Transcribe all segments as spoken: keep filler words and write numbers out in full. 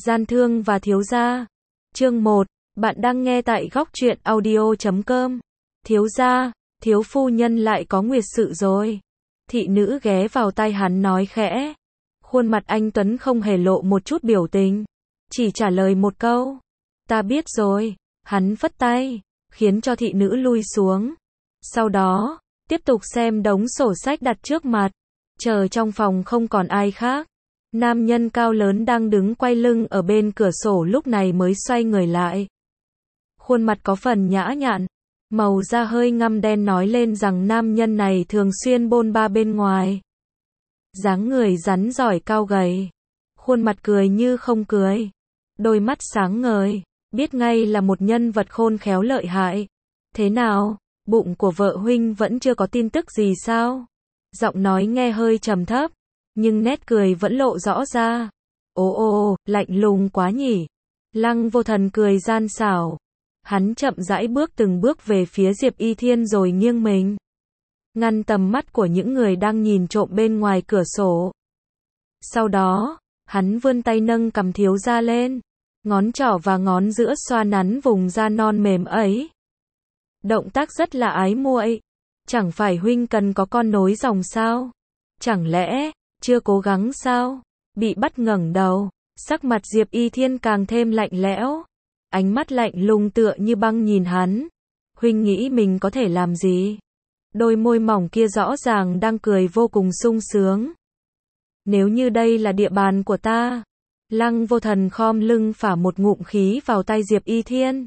Gian thương và thiếu gia. Chương một, bạn đang nghe tại góc truyện audio chấm com. Thiếu gia, thiếu phu nhân lại có nguyệt sự rồi. Thị nữ ghé vào tai hắn nói khẽ. Khuôn mặt anh Tuấn không hề lộ một chút biểu tình, chỉ trả lời một câu. Ta biết rồi. Hắn phất tay, khiến cho thị nữ lui xuống. Sau đó, tiếp tục xem đống sổ sách đặt trước mặt. Chờ trong phòng không còn ai khác. Nam nhân cao lớn đang đứng quay lưng ở bên cửa sổ lúc này mới xoay người lại. Khuôn mặt có phần nhã nhặn, màu da hơi ngăm đen nói lên rằng nam nhân này thường xuyên bôn ba bên ngoài. Dáng người rắn giỏi cao gầy, khuôn mặt cười như không cười, đôi mắt sáng ngời, biết ngay là một nhân vật khôn khéo lợi hại. Thế nào, bụng của vợ huynh vẫn chưa có tin tức gì sao? Giọng nói nghe hơi trầm thấp, nhưng nét cười vẫn lộ rõ ra. Ồ ồ, lạnh lùng quá nhỉ. Lăng Vô Thần cười gian xảo. Hắn chậm rãi bước từng bước về phía Diệp Y Thiên rồi nghiêng mình, ngăn tầm mắt của những người đang nhìn trộm bên ngoài cửa sổ. Sau đó, hắn vươn tay nâng cằm thiếu gia lên, ngón trỏ và ngón giữa xoa nắn vùng da non mềm ấy. Động tác rất là ái muội. Chẳng phải huynh cần có con nối dòng sao? Chẳng lẽ chưa cố gắng sao? Bị bắt ngẩng đầu, sắc mặt Diệp Y Thiên càng thêm lạnh lẽo, ánh mắt lạnh lùng tựa như băng nhìn hắn. Huynh nghĩ mình có thể làm gì? Đôi môi mỏng kia rõ ràng đang cười vô cùng sung sướng. Nếu như đây là địa bàn của ta. Lăng Vô Thần khom lưng phả một ngụm khí vào tay Diệp Y Thiên.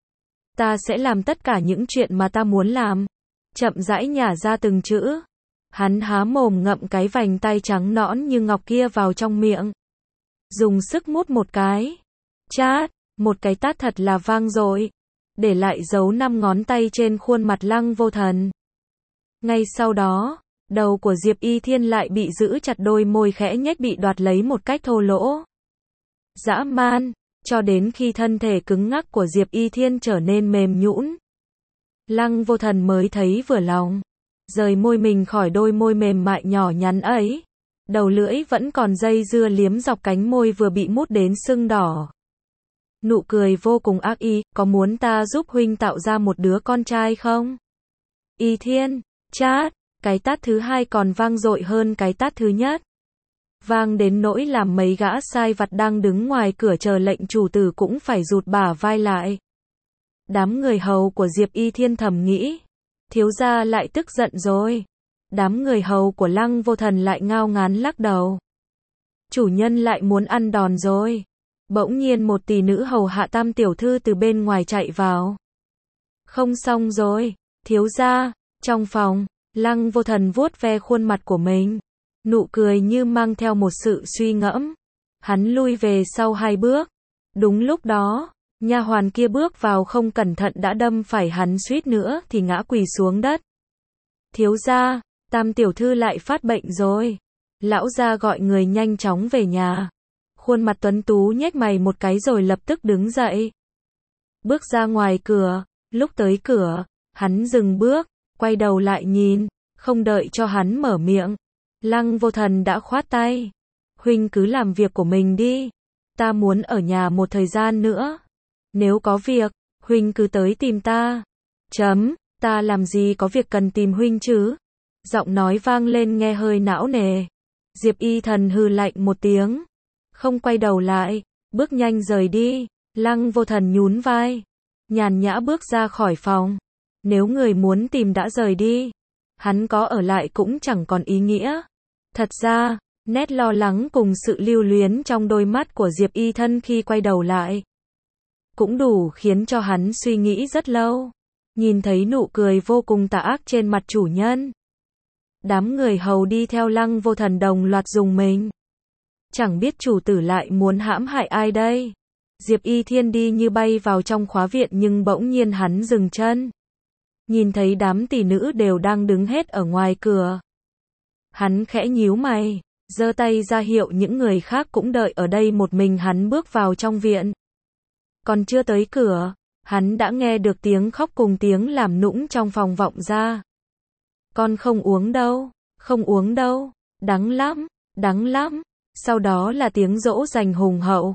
Ta sẽ làm tất cả những chuyện mà ta muốn làm. Chậm rãi nhả ra từng chữ. Hắn há mồm ngậm cái vành tay trắng nõn như ngọc kia vào trong miệng. Dùng sức mút một cái. Chát, một cái tát thật là vang dội, để lại dấu năm ngón tay trên khuôn mặt Lăng Vô Thần. Ngay sau đó, đầu của Diệp Y Thiên lại bị giữ chặt, đôi môi khẽ nhếch bị đoạt lấy một cách thô lỗ. Dã man, cho đến khi thân thể cứng ngắc của Diệp Y Thiên trở nên mềm nhũn. Lăng Vô Thần mới thấy vừa lòng, rời môi mình khỏi đôi môi mềm mại nhỏ nhắn ấy. Đầu lưỡi vẫn còn dây dưa liếm dọc cánh môi vừa bị mút đến sưng đỏ. Nụ cười vô cùng ác ý, có muốn ta giúp huynh tạo ra một đứa con trai không? Y Thiên, chát, cái tát thứ hai còn vang dội hơn cái tát thứ nhất. Vang đến nỗi làm mấy gã sai vặt đang đứng ngoài cửa chờ lệnh chủ tử cũng phải rụt bả vai lại. Đám người hầu của Diệp Y Thiên thầm nghĩ, thiếu gia lại tức giận rồi. Đám người hầu của Lăng Vô Thần lại ngao ngán lắc đầu. Chủ nhân lại muốn ăn đòn rồi. Bỗng nhiên một tỷ nữ hầu hạ Tam tiểu thư từ bên ngoài chạy vào. Không xong rồi, thiếu gia. Trong phòng, Lăng Vô Thần vuốt ve khuôn mặt của mình, nụ cười như mang theo một sự suy ngẫm. Hắn lui về sau hai bước. Đúng lúc đó, nha hoàn kia bước vào không cẩn thận đã đâm phải hắn, suýt nữa thì ngã quỳ xuống đất. Thiếu gia, Tam tiểu thư lại phát bệnh rồi. Lão gia gọi người nhanh chóng về nhà. Khuôn mặt tuấn tú nhếch mày một cái rồi lập tức đứng dậy. Bước ra ngoài cửa, lúc tới cửa, hắn dừng bước, quay đầu lại nhìn, không đợi cho hắn mở miệng. Lăng Vô Thần đã khoát tay. Huynh cứ làm việc của mình đi. Ta muốn ở nhà một thời gian nữa. Nếu có việc, huynh cứ tới tìm ta. Chấm, ta làm gì có việc cần tìm huynh chứ? Giọng nói vang lên nghe hơi não nề. Diệp Y Thần hừ lạnh một tiếng, không quay đầu lại, bước nhanh rời đi. Lăng Vô Thần nhún vai, nhàn nhã bước ra khỏi phòng. Nếu người muốn tìm đã rời đi, hắn có ở lại cũng chẳng còn ý nghĩa. Thật ra, nét lo lắng cùng sự lưu luyến trong đôi mắt của Diệp Y Thân khi quay đầu lại cũng đủ khiến cho hắn suy nghĩ rất lâu. Nhìn thấy nụ cười vô cùng tà ác trên mặt chủ nhân, đám người hầu đi theo Lăng Vô Thần đồng loạt rùng mình. Chẳng biết chủ tử lại muốn hãm hại ai đây? Diệp Y Thiên đi như bay vào trong khóa viện nhưng bỗng nhiên hắn dừng chân. Nhìn thấy đám tỷ nữ đều đang đứng hết ở ngoài cửa. Hắn khẽ nhíu mày, giơ tay ra hiệu những người khác cũng đợi ở đây, một mình hắn bước vào trong viện. Còn chưa tới cửa, hắn đã nghe được tiếng khóc cùng tiếng làm nũng trong phòng vọng ra. Con không uống đâu, không uống đâu, đắng lắm, đắng lắm. Sau đó là tiếng dỗ dành hùng hậu.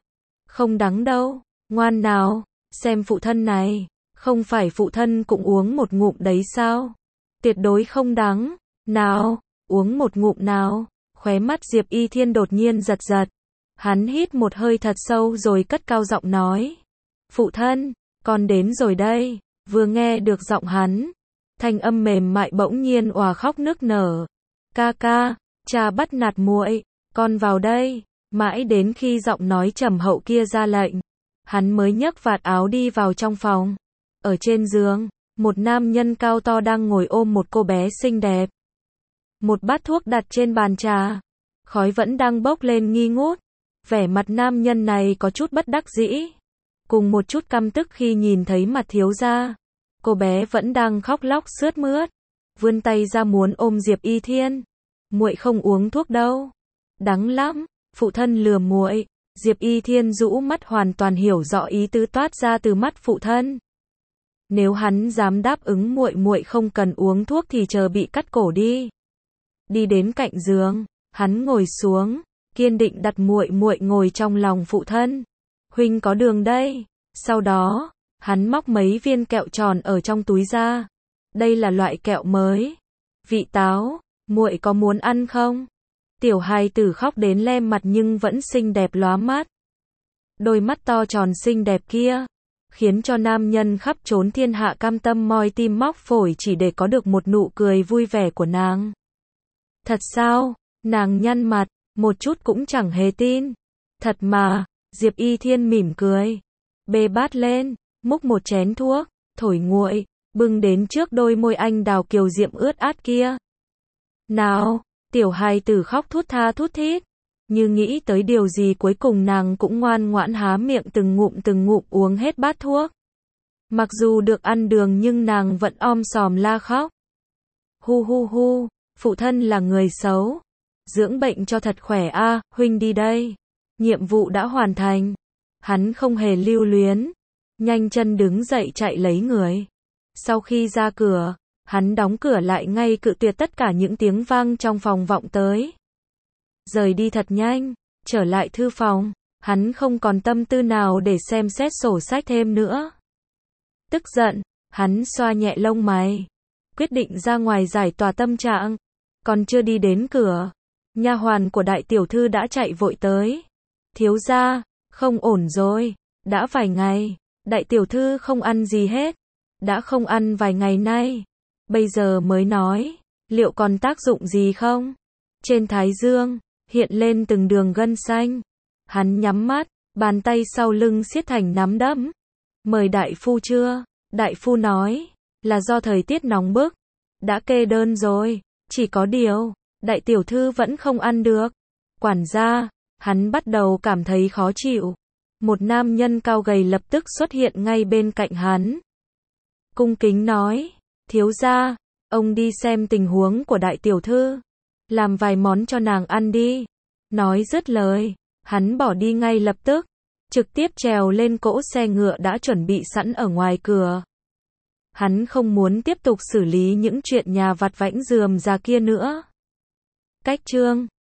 Không đắng đâu, ngoan nào, xem phụ thân này, không phải phụ thân cũng uống một ngụm đấy sao? Tuyệt đối không đắng, nào, uống một ngụm nào, khóe mắt Diệp Y Thiên đột nhiên giật giật. Hắn hít một hơi thật sâu rồi cất cao giọng nói. Phụ thân, con đến rồi đây, vừa nghe được giọng hắn. Thanh âm mềm mại bỗng nhiên òa khóc nức nở. Ca ca, cha bắt nạt muội, con vào đây, mãi đến khi giọng nói trầm hậu kia ra lệnh. Hắn mới nhấc vạt áo đi vào trong phòng. Ở trên giường, một nam nhân cao to đang ngồi ôm một cô bé xinh đẹp. Một bát thuốc đặt trên bàn trà. Khói vẫn đang bốc lên nghi ngút. Vẻ mặt nam nhân này có chút bất đắc dĩ. Cùng một chút căm tức khi nhìn thấy mặt thiếu gia. Cô bé vẫn đang khóc lóc sướt mướt. Vươn tay ra muốn ôm Diệp Y Thiên. Muội không uống thuốc đâu. Đắng lắm, phụ thân lừa muội. Diệp Y Thiên rũ mắt hoàn toàn hiểu rõ ý tứ toát ra từ mắt phụ thân. Nếu hắn dám đáp ứng muội muội không cần uống thuốc thì chờ bị cắt cổ đi. Đi đến cạnh giường, hắn ngồi xuống, kiên định đặt muội muội ngồi trong lòng phụ thân. Huynh có đường đây. Sau đó, hắn móc mấy viên kẹo tròn ở trong túi ra. Đây là loại kẹo mới. Vị táo, muội có muốn ăn không? Tiểu hài tử khóc đến lem mặt nhưng vẫn xinh đẹp lóa mắt. Đôi mắt to tròn xinh đẹp kia, khiến cho nam nhân khắp trốn thiên hạ cam tâm moi tim móc phổi chỉ để có được một nụ cười vui vẻ của nàng. Thật sao? Nàng nhăn mặt, một chút cũng chẳng hề tin. Thật mà, Diệp Y Thiên mỉm cười. Bê bát lên, múc một chén thuốc, thổi nguội, bưng đến trước đôi môi anh đào kiều diệm ướt át kia. Nào, tiểu hài tử khóc thút tha thút thít. Như nghĩ tới điều gì cuối cùng nàng cũng ngoan ngoãn há miệng từng ngụm từng ngụm uống hết bát thuốc. Mặc dù được ăn đường nhưng nàng vẫn om sòm la khóc. Hu hu hu, phụ thân là người xấu. Dưỡng bệnh cho thật khỏe a, à, huynh đi đây. Nhiệm vụ đã hoàn thành. Hắn không hề lưu luyến. Nhanh chân đứng dậy chạy lấy người. Sau khi ra cửa, hắn đóng cửa lại ngay cự tuyệt tất cả những tiếng vang trong phòng vọng tới. Rời đi thật nhanh, trở lại thư phòng, hắn không còn tâm tư nào để xem xét sổ sách thêm nữa. Tức giận, hắn xoa nhẹ lông mày, quyết định ra ngoài giải tỏa tâm trạng. Còn chưa đi đến cửa, nha hoàn của đại tiểu thư đã chạy vội tới. Thiếu gia, không ổn rồi, đã vài ngày, đại tiểu thư không ăn gì hết, đã không ăn vài ngày nay, bây giờ mới nói, liệu còn tác dụng gì không? Trên thái dương, hiện lên từng đường gân xanh, hắn nhắm mắt, bàn tay sau lưng siết thành nắm đấm. Mời đại phu chưa? Đại phu nói, là do thời tiết nóng bức, đã kê đơn rồi, chỉ có điều, đại tiểu thư vẫn không ăn được. Quản gia, hắn bắt đầu cảm thấy khó chịu. Một nam nhân cao gầy lập tức xuất hiện ngay bên cạnh hắn. Cung kính nói, thiếu gia, ông đi xem tình huống của đại tiểu thư, làm vài món cho nàng ăn đi. Nói dứt lời, hắn bỏ đi ngay lập tức, trực tiếp trèo lên cỗ xe ngựa đã chuẩn bị sẵn ở ngoài cửa. Hắn không muốn tiếp tục xử lý những chuyện nhà vặt vãnh rườm rà kia nữa. Cách chương